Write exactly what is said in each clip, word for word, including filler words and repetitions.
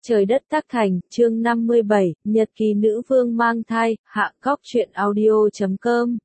Trời đất tác thành, chương năm mươi bảy, Nhật ký nữ vương mang thai, hạ góc truyện audio chấm com.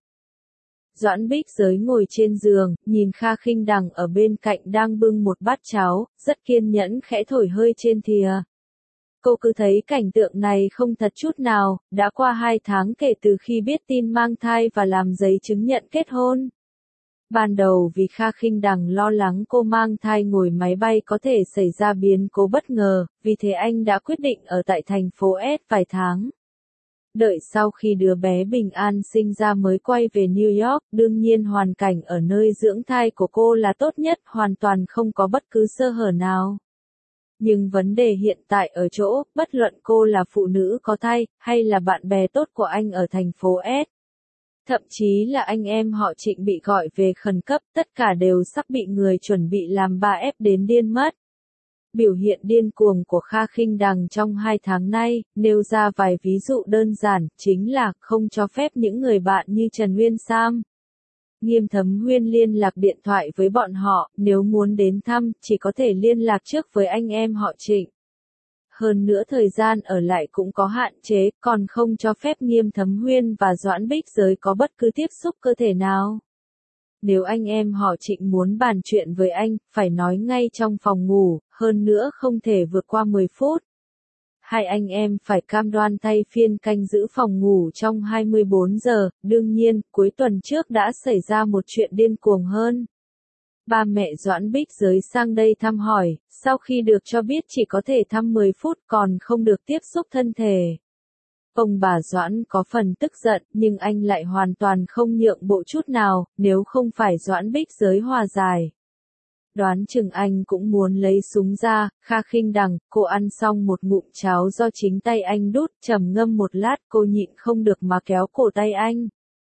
Doãn Bích Giới ngồi trên giường, nhìn Kha Khinh Đằng ở bên cạnh đang bưng một bát cháo, rất kiên nhẫn khẽ thổi hơi trên thìa. Cô cứ thấy cảnh tượng này không thật chút nào, đã qua hai tháng kể từ khi biết tin mang thai và làm giấy chứng nhận kết hôn. Ban đầu vì Kha Khinh Đằng lo lắng cô mang thai ngồi máy bay có thể xảy ra biến cố bất ngờ, vì thế anh đã quyết định ở tại thành phố S vài tháng. Đợi sau khi đứa bé bình an sinh ra mới quay về New York, đương nhiên hoàn cảnh ở nơi dưỡng thai của cô là tốt nhất, hoàn toàn không có bất cứ sơ hở nào. Nhưng vấn đề hiện tại ở chỗ, bất luận cô là phụ nữ có thai, hay là bạn bè tốt của anh ở thành phố S. Thậm chí là anh em họ Trịnh bị gọi về khẩn cấp, tất cả đều sắp bị người chuẩn bị làm ba ép đến điên mất. Biểu hiện điên cuồng của Kha Khinh Đằng trong hai tháng nay, nêu ra vài ví dụ đơn giản, chính là không cho phép những người bạn như Trần Nguyên Sam, Nghiêm Thấm Huyên liên lạc điện thoại với bọn họ, nếu muốn đến thăm, chỉ có thể liên lạc trước với anh em họ Trịnh. Hơn nữa thời gian ở lại cũng có hạn chế, còn không cho phép Nghiêm Thấm Huyên và Doãn Bích Giới có bất cứ tiếp xúc cơ thể nào. Nếu anh em họ Trịnh muốn bàn chuyện với anh, phải nói ngay trong phòng ngủ, hơn nữa không thể vượt qua mười phút. Hai anh em phải cam đoan thay phiên canh giữ phòng ngủ trong hai mươi bốn giờ, đương nhiên, cuối tuần trước đã xảy ra một chuyện điên cuồng hơn. Ba mẹ Doãn Bích Giới sang đây thăm hỏi, sau khi được cho biết chỉ có thể thăm mười phút còn không được tiếp xúc thân thể. Ông bà Doãn có phần tức giận, nhưng anh lại hoàn toàn không nhượng bộ chút nào, nếu không phải Doãn Bích Giới hòa giải. Đoán chừng anh cũng muốn lấy súng ra. Kha Khinh Đằng, cô ăn xong một ngụm cháo do chính tay anh đút, trầm ngâm một lát cô nhịn không được mà kéo cổ tay anh.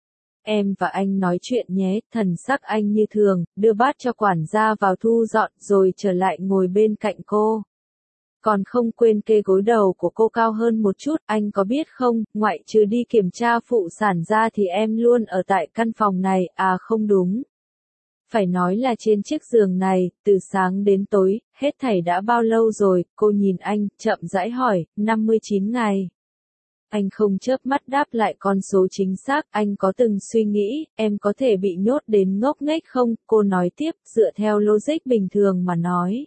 Em và anh nói chuyện nhé, thần sắc anh như thường, đưa bát cho quản gia vào thu dọn rồi trở lại ngồi bên cạnh cô. Còn không quên kê gối đầu của cô cao hơn một chút, anh có biết không, ngoại trừ đi kiểm tra phụ sản ra thì em luôn ở tại căn phòng này, à không đúng. Phải nói là trên chiếc giường này, từ sáng đến tối, hết thảy đã bao lâu rồi, cô nhìn anh, chậm rãi hỏi, năm mươi chín ngày. Anh không chớp mắt đáp lại con số chính xác, anh có từng suy nghĩ, em có thể bị nhốt đến ngốc nghếch không, cô nói tiếp, dựa theo logic bình thường mà nói.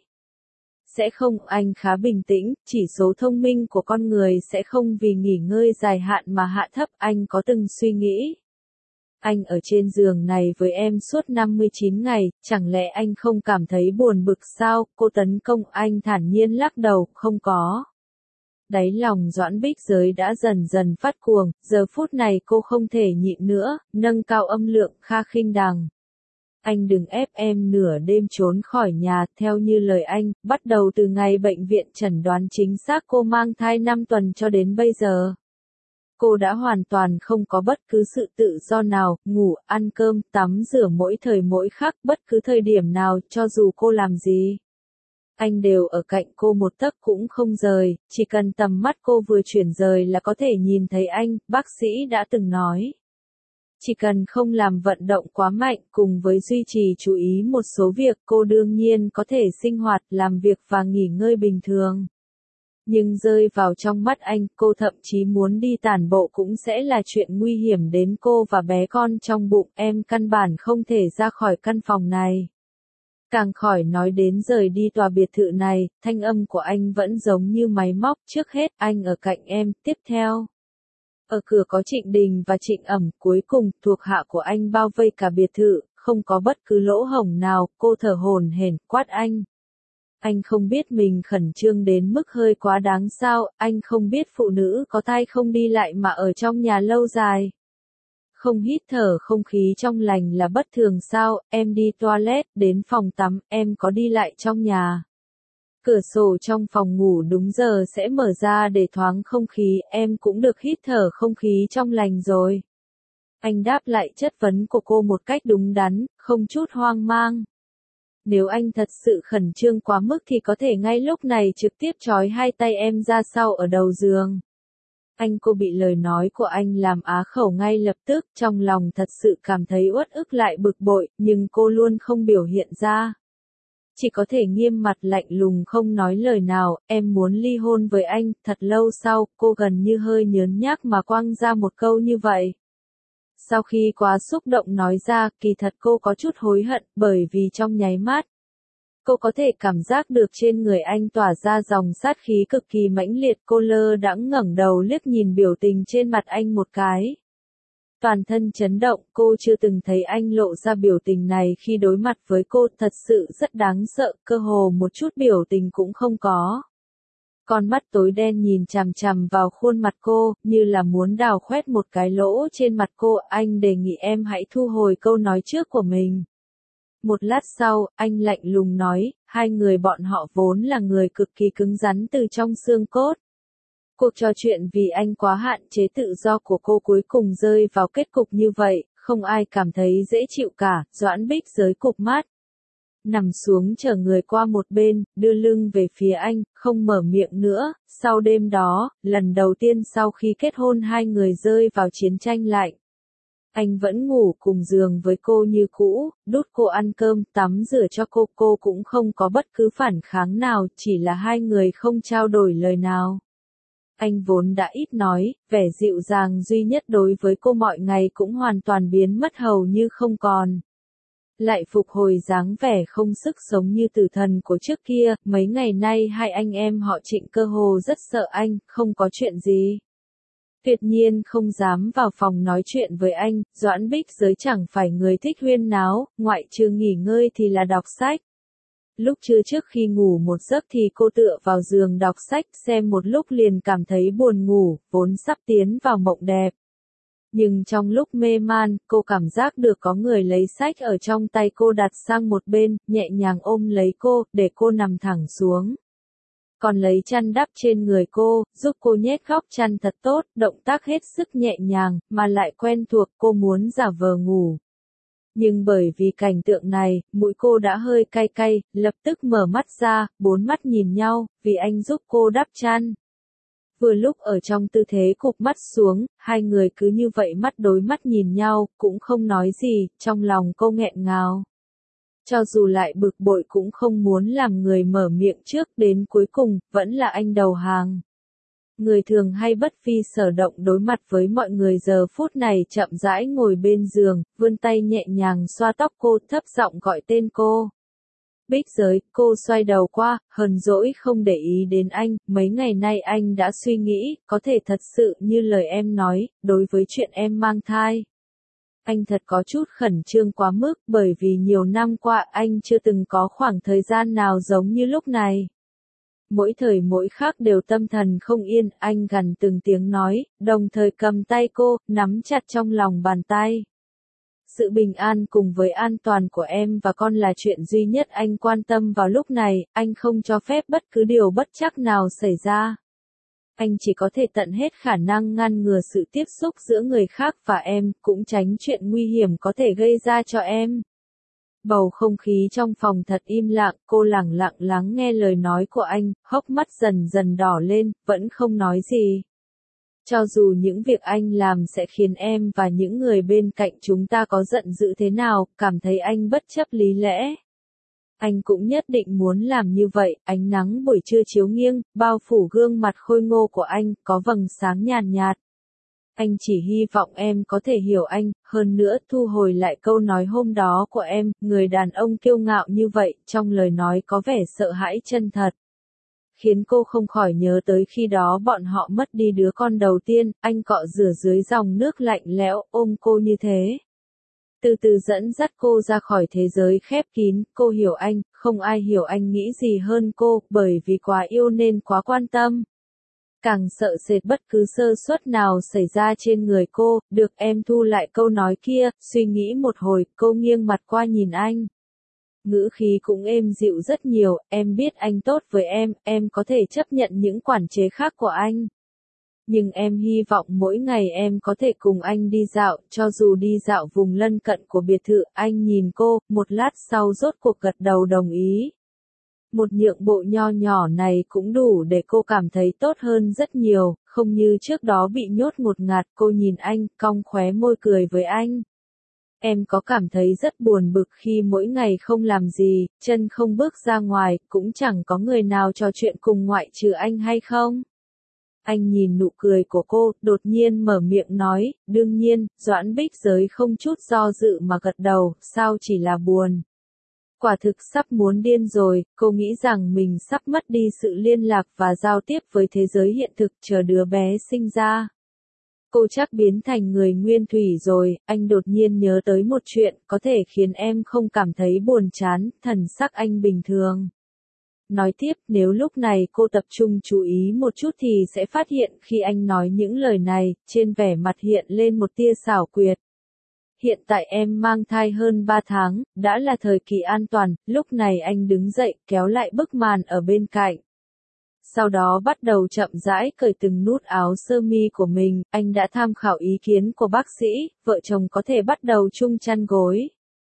Sẽ không, anh khá bình tĩnh, chỉ số thông minh của con người sẽ không vì nghỉ ngơi dài hạn mà hạ thấp, anh có từng suy nghĩ. Anh ở trên giường này với em suốt năm mươi chín ngày, chẳng lẽ anh không cảm thấy buồn bực sao, cô tấn công anh thản nhiên lắc đầu, không có. Đáy lòng Doãn Bích Giới đã dần dần phát cuồng, giờ phút này cô không thể nhịn nữa, nâng cao âm lượng. Kha Khinh Đằng, anh đừng ép em nửa đêm trốn khỏi nhà, theo như lời anh, bắt đầu từ ngày bệnh viện chẩn đoán chính xác cô mang thai năm tuần cho đến bây giờ. Cô đã hoàn toàn không có bất cứ sự tự do nào, ngủ, ăn cơm, tắm rửa mỗi thời mỗi khắc, bất cứ thời điểm nào, cho dù cô làm gì. Anh đều ở cạnh cô một tấc cũng không rời, chỉ cần tầm mắt cô vừa chuyển rời là có thể nhìn thấy anh, bác sĩ đã từng nói. Chỉ cần không làm vận động quá mạnh cùng với duy trì chú ý một số việc cô đương nhiên có thể sinh hoạt, làm việc và nghỉ ngơi bình thường. Nhưng rơi vào trong mắt anh, cô thậm chí muốn đi tản bộ cũng sẽ là chuyện nguy hiểm đến cô và bé con trong bụng, em căn bản không thể ra khỏi căn phòng này. Càng khỏi nói đến rời đi tòa biệt thự này, thanh âm của anh vẫn giống như máy móc, trước hết anh ở cạnh em, tiếp theo. Ở cửa có Trịnh Đình và Trịnh Ẩm, cuối cùng, thuộc hạ của anh bao vây cả biệt thự, không có bất cứ lỗ hổng nào, cô thở hổn hển, quát anh. Anh không biết mình khẩn trương đến mức hơi quá đáng sao, anh không biết phụ nữ có thai không đi lại mà ở trong nhà lâu dài. Không hít thở không khí trong lành là bất thường sao, em đi toilet, đến phòng tắm, em có đi lại trong nhà. Cửa sổ trong phòng ngủ đúng giờ sẽ mở ra để thoáng không khí, em cũng được hít thở không khí trong lành rồi. Anh đáp lại chất vấn của cô một cách đúng đắn, không chút hoang mang. Nếu anh thật sự khẩn trương quá mức thì có thể ngay lúc này trực tiếp trói hai tay em ra sau ở đầu giường. Anh cô bị lời nói của anh làm á khẩu ngay lập tức, trong lòng thật sự cảm thấy uất ức lại bực bội, nhưng cô luôn không biểu hiện ra. chỉ có thể nghiêm mặt lạnh lùng không nói lời nào, em muốn ly hôn với anh. Thật lâu sau, cô gần như hơi nhớn nhác mà quăng ra một câu như vậy. Sau khi quá xúc động nói ra, kỳ thật cô có chút hối hận, bởi vì trong nháy mắt, cô có thể cảm giác được trên người anh tỏa ra dòng sát khí cực kỳ mãnh liệt. Cô lơ đãng ngẩng đầu liếc nhìn biểu tình trên mặt anh một cái. Toàn thân chấn động, cô chưa từng thấy anh lộ ra biểu tình này khi đối mặt với cô, thật sự rất đáng sợ, cơ hồ một chút biểu tình cũng không có. Con mắt tối đen nhìn chằm chằm vào khuôn mặt cô, như là muốn đào khoét một cái lỗ trên mặt cô. Anh đề nghị em hãy thu hồi câu nói trước của mình. Một lát sau, anh lạnh lùng nói, hai người bọn họ vốn là người cực kỳ cứng rắn từ trong xương cốt. Cuộc trò chuyện vì anh quá hạn chế tự do của cô cuối cùng rơi vào kết cục như vậy, không ai cảm thấy dễ chịu cả. Doãn Bích giới cụp mắt, nằm xuống chờ người qua một bên, đưa lưng về phía anh, không mở miệng nữa. Sau đêm đó, lần đầu tiên sau khi kết hôn hai người rơi vào chiến tranh lạnh. Anh vẫn ngủ cùng giường với cô như cũ, đút cô ăn cơm, tắm rửa cho cô, cô cũng không có bất cứ phản kháng nào, chỉ là hai người không trao đổi lời nào. Anh vốn đã ít nói, vẻ dịu dàng duy nhất đối với cô mọi ngày cũng hoàn toàn biến mất hầu như không còn. Lại phục hồi dáng vẻ không sức sống như tử thần của trước kia. Mấy ngày nay hai anh em họ Trịnh cơ hồ rất sợ anh, không có chuyện gì. Tuyệt nhiên không dám vào phòng nói chuyện với anh. Doãn Bích giới chẳng phải người thích huyên náo, ngoại trừ nghỉ ngơi thì là đọc sách. Lúc trưa trước khi ngủ một giấc thì cô tựa vào giường đọc sách, xem một lúc liền cảm thấy buồn ngủ, vốn sắp tiến vào mộng đẹp. Nhưng trong lúc mê man, cô cảm giác được có người lấy sách ở trong tay cô đặt sang một bên, nhẹ nhàng ôm lấy cô, để cô nằm thẳng xuống. Còn lấy chăn đắp trên người cô, giúp cô nhét góc chăn thật tốt, động tác hết sức nhẹ nhàng, mà lại quen thuộc. Cô muốn giả vờ ngủ. Nhưng bởi vì cảnh tượng này, mũi cô đã hơi cay cay, lập tức mở mắt ra, bốn mắt nhìn nhau, vì anh giúp cô đắp chăn. Vừa lúc ở trong tư thế cụp mắt xuống, hai người cứ như vậy mắt đối mắt nhìn nhau, cũng không nói gì, trong lòng cô nghẹn ngào. Cho dù lại bực bội cũng không muốn làm người mở miệng trước, đến cuối cùng, vẫn là anh đầu hàng. Người thường hay bất phi sở động đối mặt với mọi người giờ phút này chậm rãi ngồi bên giường, vươn tay nhẹ nhàng xoa tóc cô, thấp giọng gọi tên cô. Bích giới. Cô xoay đầu qua, hờn dỗi không để ý đến anh. Mấy ngày nay anh đã suy nghĩ, có thể thật sự như lời em nói, đối với chuyện em mang thai. Anh thật có chút khẩn trương quá mức, bởi vì nhiều năm qua anh chưa từng có khoảng thời gian nào giống như lúc này. Mỗi thời mỗi khắc đều tâm thần không yên, anh gằn từng tiếng nói, đồng thời cầm tay cô, nắm chặt trong lòng bàn tay. Sự bình an cùng với an toàn của em và con là chuyện duy nhất anh quan tâm vào lúc này, anh không cho phép bất cứ điều bất trắc nào xảy ra. Anh chỉ có thể tận hết khả năng ngăn ngừa sự tiếp xúc giữa người khác và em, cũng tránh chuyện nguy hiểm có thể gây ra cho em. Bầu không khí trong phòng thật im lặng, cô lẳng lặng lắng nghe lời nói của anh, hốc mắt dần dần đỏ lên, vẫn không nói gì. Cho dù những việc anh làm sẽ khiến em và những người bên cạnh chúng ta có giận dữ thế nào, cảm thấy anh bất chấp lý lẽ. Anh cũng nhất định muốn làm như vậy. Ánh nắng buổi trưa chiếu nghiêng, bao phủ gương mặt khôi ngô của anh, có vầng sáng nhàn nhạt. Anh chỉ hy vọng em có thể hiểu anh, hơn nữa thu hồi lại câu nói hôm đó của em, người đàn ông kiêu ngạo như vậy, trong lời nói có vẻ sợ hãi chân thật. Khiến cô không khỏi nhớ tới khi đó bọn họ mất đi đứa con đầu tiên, anh cọ rửa dưới dòng nước lạnh lẽo, ôm cô như thế. Từ từ dẫn dắt cô ra khỏi thế giới khép kín, cô hiểu anh, không ai hiểu anh nghĩ gì hơn cô, bởi vì quá yêu nên quá quan tâm. Càng sợ sệt bất cứ sơ suất nào xảy ra trên người cô. Được, em thu lại câu nói kia. Suy nghĩ một hồi, cô nghiêng mặt qua nhìn anh. Ngữ khí cũng êm dịu rất nhiều. Em biết anh tốt với em, em có thể chấp nhận những quản chế khác của anh. Nhưng em hy vọng mỗi ngày em có thể cùng anh đi dạo, cho dù đi dạo vùng lân cận của biệt thự. Anh nhìn cô, một lát sau rốt cuộc gật đầu đồng ý. Một nhượng bộ nho nhỏ này cũng đủ để cô cảm thấy tốt hơn rất nhiều, không như trước đó bị nhốt ngột ngạt. Cô nhìn anh, cong khóe môi cười với anh. Em có cảm thấy rất buồn bực khi mỗi ngày không làm gì, chân không bước ra ngoài, cũng chẳng có người nào trò chuyện cùng ngoại trừ anh hay không? Anh nhìn nụ cười của cô, đột nhiên mở miệng nói, đương nhiên, Doãn Bích Giới không chút do dự mà gật đầu, sao chỉ là buồn. Quả thực sắp muốn điên rồi, cô nghĩ rằng mình sắp mất đi sự liên lạc và giao tiếp với thế giới hiện thực chờ đứa bé sinh ra. Cô chắc biến thành người nguyên thủy rồi, anh đột nhiên nhớ tới một chuyện có thể khiến em không cảm thấy buồn chán, thần sắc anh bình thường. Nói tiếp, nếu lúc này cô tập trung chú ý một chút thì sẽ phát hiện khi anh nói những lời này, trên vẻ mặt hiện lên một tia xảo quyệt. Hiện tại em mang thai hơn ba tháng, đã là thời kỳ an toàn, lúc này anh đứng dậy, kéo lại bức màn ở bên cạnh. Sau đó bắt đầu chậm rãi cởi từng nút áo sơ mi của mình, anh đã tham khảo ý kiến của bác sĩ, vợ chồng có thể bắt đầu chung chăn gối.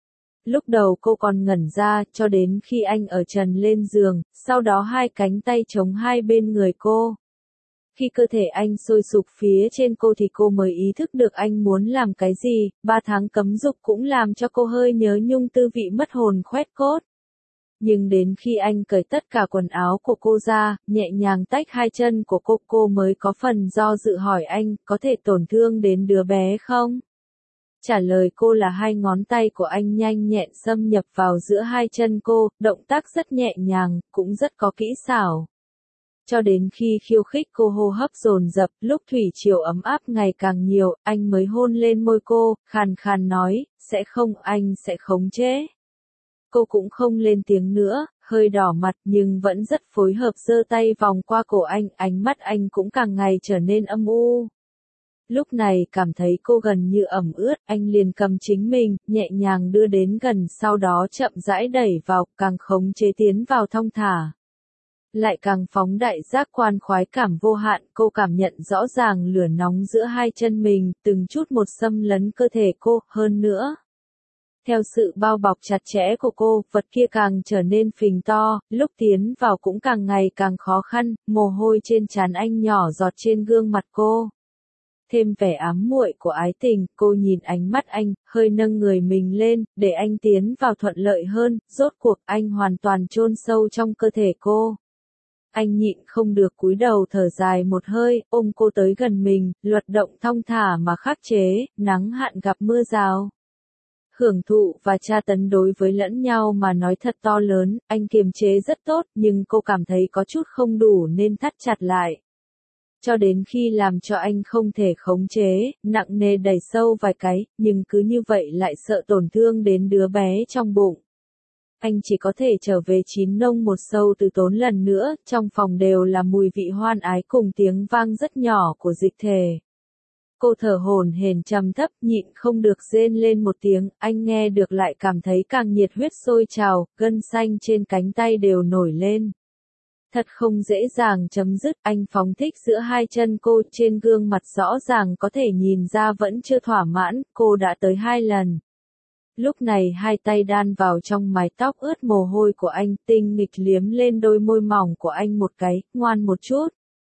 Lúc đầu cô còn ngẩn ra, cho đến khi anh ở trần lên giường, sau đó hai cánh tay chống hai bên người cô. Khi cơ thể anh sôi sục phía trên cô thì cô mới ý thức được anh muốn làm cái gì, ba tháng cấm dục cũng làm cho cô hơi nhớ nhung tư vị mất hồn khoét cốt. Nhưng đến khi anh cởi tất cả quần áo của cô ra, nhẹ nhàng tách hai chân của cô, cô mới có phần do dự hỏi anh, có thể tổn thương đến đứa bé không? Trả lời cô là hai ngón tay của anh nhanh nhẹn xâm nhập vào giữa hai chân cô, động tác rất nhẹ nhàng, cũng rất có kỹ xảo. Cho đến khi khiêu khích cô hô hấp dồn dập, lúc thủy triều ấm áp ngày càng nhiều, anh mới hôn lên môi cô, khàn khàn nói, sẽ không, anh sẽ khống chế. Cô cũng không lên tiếng nữa, hơi đỏ mặt nhưng vẫn rất phối hợp giơ tay vòng qua cổ anh, ánh mắt anh cũng càng ngày trở nên âm u. Lúc này cảm thấy cô gần như ẩm ướt, anh liền cầm chính mình, nhẹ nhàng đưa đến gần sau đó chậm rãi đẩy vào, càng khống chế tiến vào thong thả. Lại càng phóng đại giác quan khoái cảm vô hạn, cô cảm nhận rõ ràng lửa nóng giữa hai chân mình, từng chút một xâm lấn cơ thể cô, hơn nữa. Theo sự bao bọc chặt chẽ của cô, vật kia càng trở nên phình to, lúc tiến vào cũng càng ngày càng khó khăn, mồ hôi trên trán anh nhỏ giọt trên gương mặt cô. Thêm vẻ ám muội của ái tình, cô nhìn ánh mắt anh, hơi nâng người mình lên, để anh tiến vào thuận lợi hơn, rốt cuộc anh hoàn toàn chôn sâu trong cơ thể cô. Anh nhịn không được cúi đầu thở dài một hơi, ôm cô tới gần mình, luật động thong thả mà khắc chế, nắng hạn gặp mưa rào. Hưởng thụ và tra tấn đối với lẫn nhau mà nói thật to lớn, anh kiềm chế rất tốt, nhưng cô cảm thấy có chút không đủ nên thắt chặt lại. Cho đến khi làm cho anh không thể khống chế, nặng nề đẩy sâu vài cái, nhưng cứ như vậy lại sợ tổn thương đến đứa bé trong bụng. Anh chỉ có thể trở về chín nông một sâu từ tốn lần nữa, trong phòng đều là mùi vị hoan ái cùng tiếng vang rất nhỏ của dịch thể. Cô thở hổn hển trầm thấp, nhịn không được rên lên một tiếng, anh nghe được lại cảm thấy càng nhiệt huyết sôi trào, gân xanh trên cánh tay đều nổi lên. Thật không dễ dàng chấm dứt, anh phóng thích giữa hai chân cô, trên gương mặt rõ ràng có thể nhìn ra vẫn chưa thỏa mãn, cô đã tới hai lần. Lúc này hai tay đan vào trong mái tóc ướt mồ hôi của anh, tinh nghịch liếm lên đôi môi mỏng của anh một cái, ngoan một chút.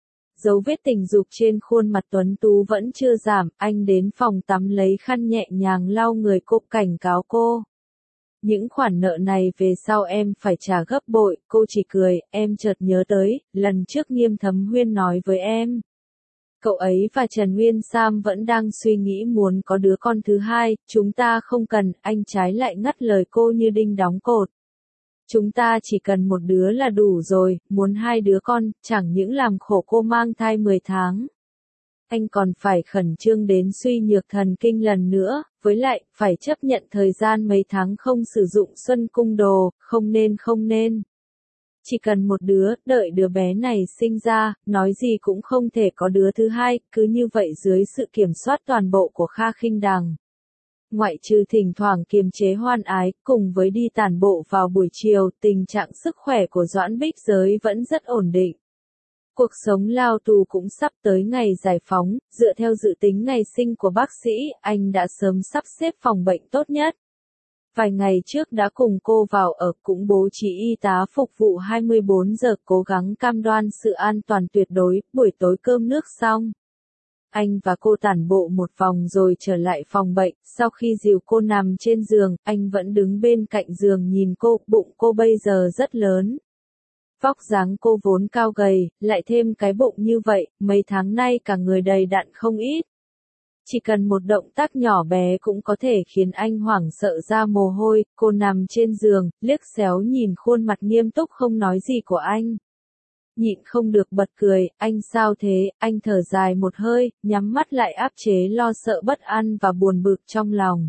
Dấu vết tình dục trên khuôn mặt tuấn tú vẫn chưa giảm, anh đến phòng tắm lấy khăn nhẹ nhàng lau người cô, cảnh cáo cô. Những khoản nợ này về sau em phải trả gấp bội, cô chỉ cười, em chợt nhớ tới, lần trước Nghiêm Thấm Huyên nói với em. Cậu ấy và Trần Nguyên Sam vẫn đang suy nghĩ muốn có đứa con thứ hai, chúng ta không cần, anh trái lại ngắt lời cô như đinh đóng cột. Chúng ta chỉ cần một đứa là đủ rồi, muốn hai đứa con, chẳng những làm khổ cô mang thai mười tháng. Anh còn phải khẩn trương đến suy nhược thần kinh lần nữa, với lại, phải chấp nhận thời gian mấy tháng không sử dụng xuân cung đồ, không nên không nên. Chỉ cần một đứa, đợi đứa bé này sinh ra, nói gì cũng không thể có đứa thứ hai, cứ như vậy dưới sự kiểm soát toàn bộ của Kha Khinh Đằng. Ngoại trừ thỉnh thoảng kiềm chế hoan ái, cùng với đi tản bộ vào buổi chiều, tình trạng sức khỏe của Doãn Bích Giới vẫn rất ổn định. Cuộc sống lao tù cũng sắp tới ngày giải phóng, dựa theo dự tính ngày sinh của bác sĩ, anh đã sớm sắp xếp phòng bệnh tốt nhất. Vài ngày trước đã cùng cô vào ở, cũng bố trí y tá phục vụ hai mươi bốn giờ, cố gắng cam đoan sự an toàn tuyệt đối, buổi tối cơm nước xong. anh và cô tản bộ một vòng rồi trở lại phòng bệnh, sau khi dìu cô nằm trên giường, anh vẫn đứng bên cạnh giường nhìn cô, bụng cô bây giờ rất lớn. Vóc dáng cô vốn cao gầy, lại thêm cái bụng như vậy, mấy tháng nay cả người đầy đặn không ít. Chỉ cần một động tác nhỏ bé cũng có thể khiến anh hoảng sợ ra mồ hôi, cô nằm trên giường, liếc xéo nhìn khuôn mặt nghiêm túc không nói gì của anh. Nhịn không được bật cười, anh sao thế, anh thở dài một hơi, nhắm mắt lại áp chế lo sợ bất an và buồn bực trong lòng.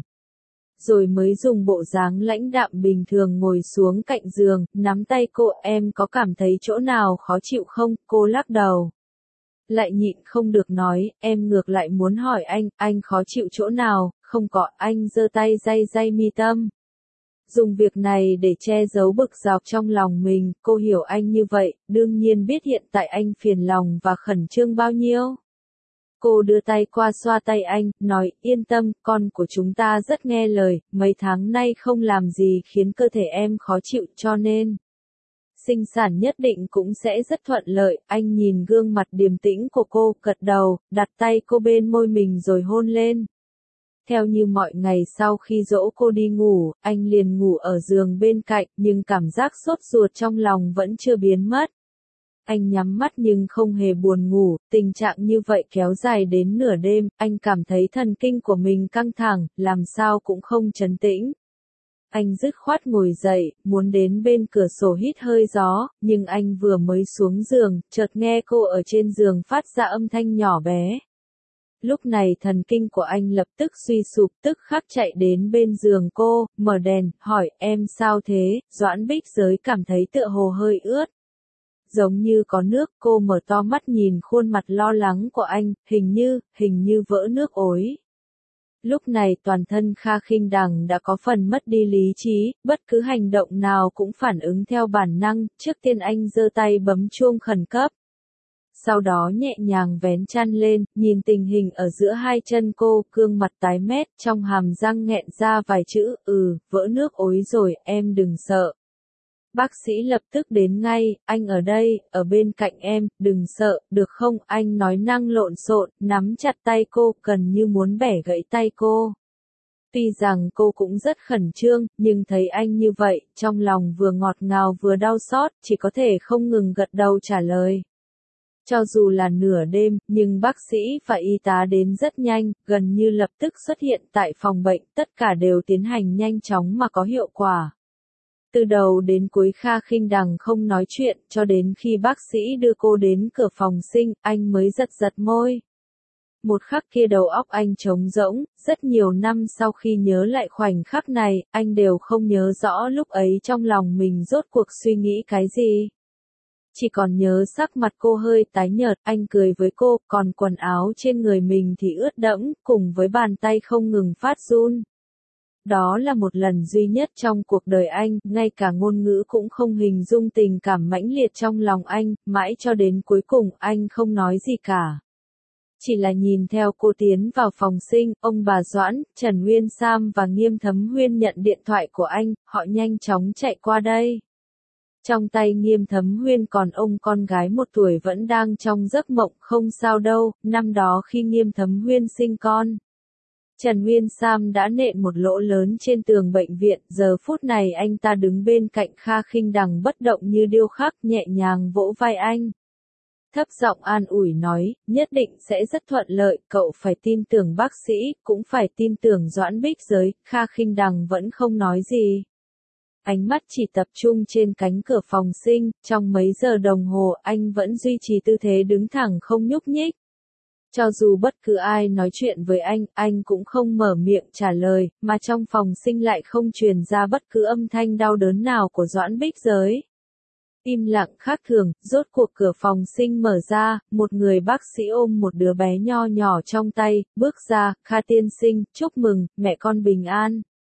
Rồi mới dùng bộ dáng lãnh đạm bình thường ngồi xuống cạnh giường, nắm tay cô, em có cảm thấy chỗ nào khó chịu không, cô lắc đầu. Lại nhịn không được nói, em ngược lại muốn hỏi anh, anh khó chịu chỗ nào, không có, anh giơ tay day day mi tâm. Dùng việc này để che giấu bực dọc trong lòng mình, cô hiểu anh như vậy, đương nhiên biết hiện tại anh phiền lòng và khẩn trương bao nhiêu. Cô đưa tay qua xoa tay anh, nói, yên tâm, con của chúng ta rất nghe lời, mấy tháng nay không làm gì khiến cơ thể em khó chịu cho nên sinh sản nhất định cũng sẽ rất thuận lợi. Anh nhìn gương mặt điềm tĩnh của cô, gật đầu, đặt tay cô bên môi mình rồi hôn lên. Theo như mọi ngày sau khi dỗ cô đi ngủ, anh liền ngủ ở giường bên cạnh, nhưng cảm giác sốt ruột trong lòng vẫn chưa biến mất. Anh nhắm mắt nhưng không hề buồn ngủ, tình trạng như vậy kéo dài đến nửa đêm, anh cảm thấy thần kinh của mình căng thẳng, làm sao cũng không trấn tĩnh. Anh dứt khoát ngồi dậy, muốn đến bên cửa sổ hít hơi gió, nhưng anh vừa mới xuống giường, chợt nghe cô ở trên giường phát ra âm thanh nhỏ bé. Lúc này thần kinh của anh lập tức suy sụp, tức khắc chạy đến bên giường cô, mở đèn, hỏi, em sao thế, Doãn Bích Giới cảm thấy tựa hồ hơi ướt. Giống như có nước, cô mở to mắt nhìn khuôn mặt lo lắng của anh, hình như, hình như vỡ nước ối. Lúc này toàn thân Kha Khinh Đằng đã có phần mất đi lý trí, bất cứ hành động nào cũng phản ứng theo bản năng, trước tiên anh giơ tay bấm chuông khẩn cấp. Sau đó nhẹ nhàng vén chăn lên, nhìn tình hình ở giữa hai chân cô, gương mặt tái mét, trong hàm răng nghẹn ra vài chữ, ừ, vỡ nước ối rồi, em đừng sợ. Bác sĩ lập tức đến ngay, anh ở đây, ở bên cạnh em, đừng sợ, được không, anh nói năng lộn xộn, nắm chặt tay cô, gần như muốn bẻ gãy tay cô. Tuy rằng cô cũng rất khẩn trương, nhưng thấy anh như vậy, trong lòng vừa ngọt ngào vừa đau xót, chỉ có thể không ngừng gật đầu trả lời. Cho dù là nửa đêm, nhưng bác sĩ và y tá đến rất nhanh, gần như lập tức xuất hiện tại phòng bệnh, tất cả đều tiến hành nhanh chóng mà có hiệu quả. Từ đầu đến cuối Kha Khinh Đằng không nói chuyện, cho đến khi bác sĩ đưa cô đến cửa phòng sinh, anh mới giật giật môi. Một khắc kia đầu óc anh trống rỗng, rất nhiều năm sau khi nhớ lại khoảnh khắc này, anh đều không nhớ rõ lúc ấy trong lòng mình rốt cuộc suy nghĩ cái gì. Chỉ còn nhớ sắc mặt cô hơi tái nhợt, anh cười với cô, còn quần áo trên người mình thì ướt đẫm, cùng với bàn tay không ngừng phát run. Đó là một lần duy nhất trong cuộc đời anh, ngay cả ngôn ngữ cũng không hình dung tình cảm mãnh liệt trong lòng anh, mãi cho đến cuối cùng anh không nói gì cả. Chỉ là nhìn theo cô tiến vào phòng sinh, ông bà Doãn, Trần Nguyên Sam và Nghiêm Thấm Huyên nhận điện thoại của anh, họ nhanh chóng chạy qua đây. Trong tay Nghiêm Thấm Huyên còn ông con gái một tuổi vẫn đang trong giấc mộng, không sao đâu, năm đó khi Nghiêm Thấm Huyên sinh con. Trần Nguyên Sam đã nện một lỗ lớn trên tường bệnh viện, giờ phút này anh ta đứng bên cạnh Kha Khinh Đằng bất động như điêu khắc, nhẹ nhàng vỗ vai anh. Thấp giọng an ủi nói, nhất định sẽ rất thuận lợi, cậu phải tin tưởng bác sĩ, cũng phải tin tưởng Doãn Bích Giới. Kha Khinh Đằng vẫn không nói gì. Ánh mắt chỉ tập trung trên cánh cửa phòng sinh, trong mấy giờ đồng hồ anh vẫn duy trì tư thế đứng thẳng không nhúc nhích. Cho dù bất cứ ai nói chuyện với anh, anh cũng không mở miệng trả lời, mà trong phòng sinh lại không truyền ra bất cứ âm thanh đau đớn nào của Doãn Bích Giới. Im lặng khác thường, rốt cuộc cửa phòng sinh mở ra, một người bác sĩ ôm một đứa bé nho nhỏ trong tay, bước ra, Kha tiên sinh, chúc mừng, mẹ con bình an.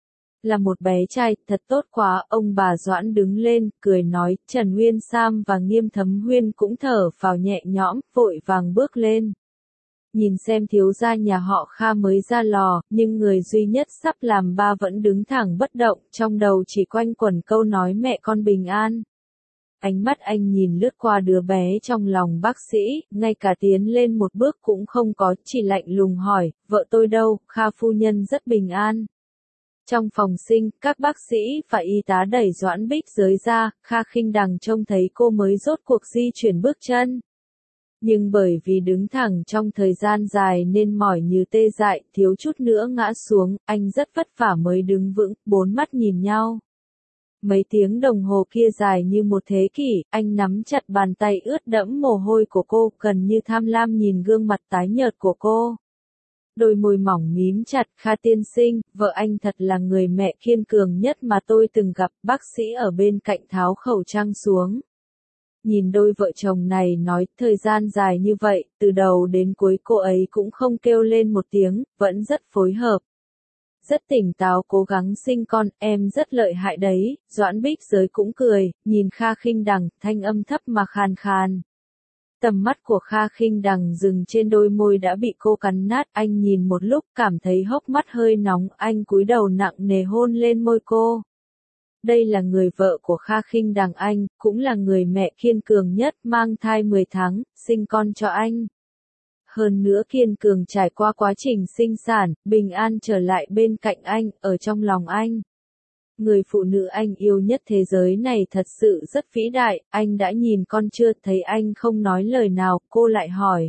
Là một bé trai, thật tốt quá, ông bà Doãn đứng lên, cười nói, Trần Nguyên Sam và Nghiêm Thấm Huyên cũng thở phào nhẹ nhõm, vội vàng bước lên. Nhìn xem thiếu gia nhà họ Kha mới ra lò, nhưng người duy nhất sắp làm ba vẫn đứng thẳng bất động, trong đầu chỉ quanh quẩn câu nói mẹ con bình an. ánh mắt anh nhìn lướt qua đứa bé trong lòng bác sĩ, ngay cả tiến lên một bước cũng không có, chỉ lạnh lùng hỏi, vợ tôi đâu, Kha phu nhân rất bình an. Trong phòng sinh, các bác sĩ và y tá đẩy Doãn Bích Giới ra, Kha Khinh Đằng trông thấy cô mới rốt cuộc di chuyển bước chân. Nhưng bởi vì đứng thẳng trong thời gian dài nên mỏi như tê dại, thiếu chút nữa ngã xuống, anh rất vất vả mới đứng vững, bốn mắt nhìn nhau. Mấy tiếng đồng hồ kia dài như một thế kỷ, anh nắm chặt bàn tay ướt đẫm mồ hôi của cô, gần như tham lam nhìn gương mặt tái nhợt của cô. Đôi môi mỏng mím chặt, Kha tiên sinh, vợ anh thật là người mẹ kiên cường nhất mà tôi từng gặp, bác sĩ ở bên cạnh tháo khẩu trang xuống. Nhìn đôi vợ chồng này nói, thời gian dài như vậy, từ đầu đến cuối cô ấy cũng không kêu lên một tiếng, vẫn rất phối hợp. Rất tỉnh táo cố gắng sinh con, em rất lợi hại đấy, Doãn Bích Giới cũng cười, nhìn Kha Khinh Đằng, thanh âm thấp mà khàn khàn. Tầm mắt của Kha Khinh Đằng dừng trên đôi môi đã bị cô cắn nát, anh nhìn một lúc cảm thấy hốc mắt hơi nóng, anh cúi đầu nặng nề hôn lên môi cô. Đây là người vợ của Kha Khinh Đằng anh, cũng là người mẹ kiên cường nhất, mang thai mười tháng, sinh con cho anh. Hơn nữa kiên cường trải qua quá trình sinh sản, bình an trở lại bên cạnh anh, ở trong lòng anh. Người phụ nữ anh yêu nhất thế giới này thật sự rất vĩ đại, anh đã nhìn con chưa, thấy anh không nói lời nào, cô lại hỏi.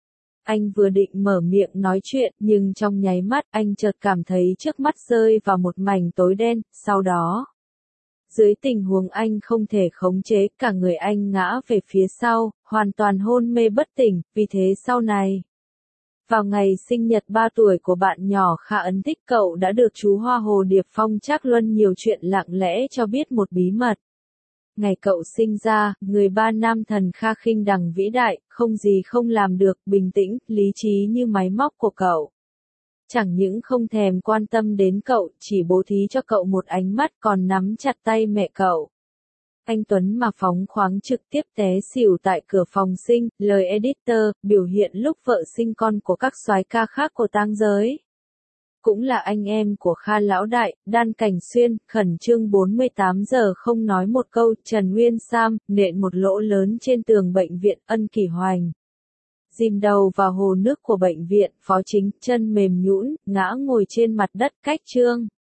Anh vừa định mở miệng nói chuyện, nhưng trong nháy mắt anh chợt cảm thấy trước mắt rơi vào một mảnh tối đen, sau đó. Dưới tình huống anh không thể khống chế, cả người anh ngã về phía sau, hoàn toàn hôn mê bất tỉnh, vì thế sau này. Vào ngày sinh nhật ba tuổi của bạn nhỏ Kha Ấn Tích, cậu đã được chú Hoa Hồ Điệp Phong Trác Luân nhiều chuyện lặng lẽ cho biết một bí mật. Ngày cậu sinh ra, người ba nam thần Kha Khinh Đằng vĩ đại, không gì không làm được, bình tĩnh, lý trí như máy móc của cậu. Chẳng những không thèm quan tâm đến cậu, chỉ bố thí cho cậu một ánh mắt còn nắm chặt tay mẹ cậu. Anh Tuấn mà phóng khoáng trực tiếp té xỉu tại cửa phòng sinh, lời editor, biểu hiện lúc vợ sinh con của các soái ca khác của tang giới. Cũng là anh em của Kha Lão Đại, Đan Cảnh Xuyên, khẩn trương bốn mươi tám giờ không nói một câu, Trần Nguyên Sam, nện một lỗ lớn trên tường bệnh viện, Ân Kỷ Hoành. Dìm đầu vào hồ nước của bệnh viện, Phó Chính, chân mềm nhũn, ngã ngồi trên mặt đất cách Trương.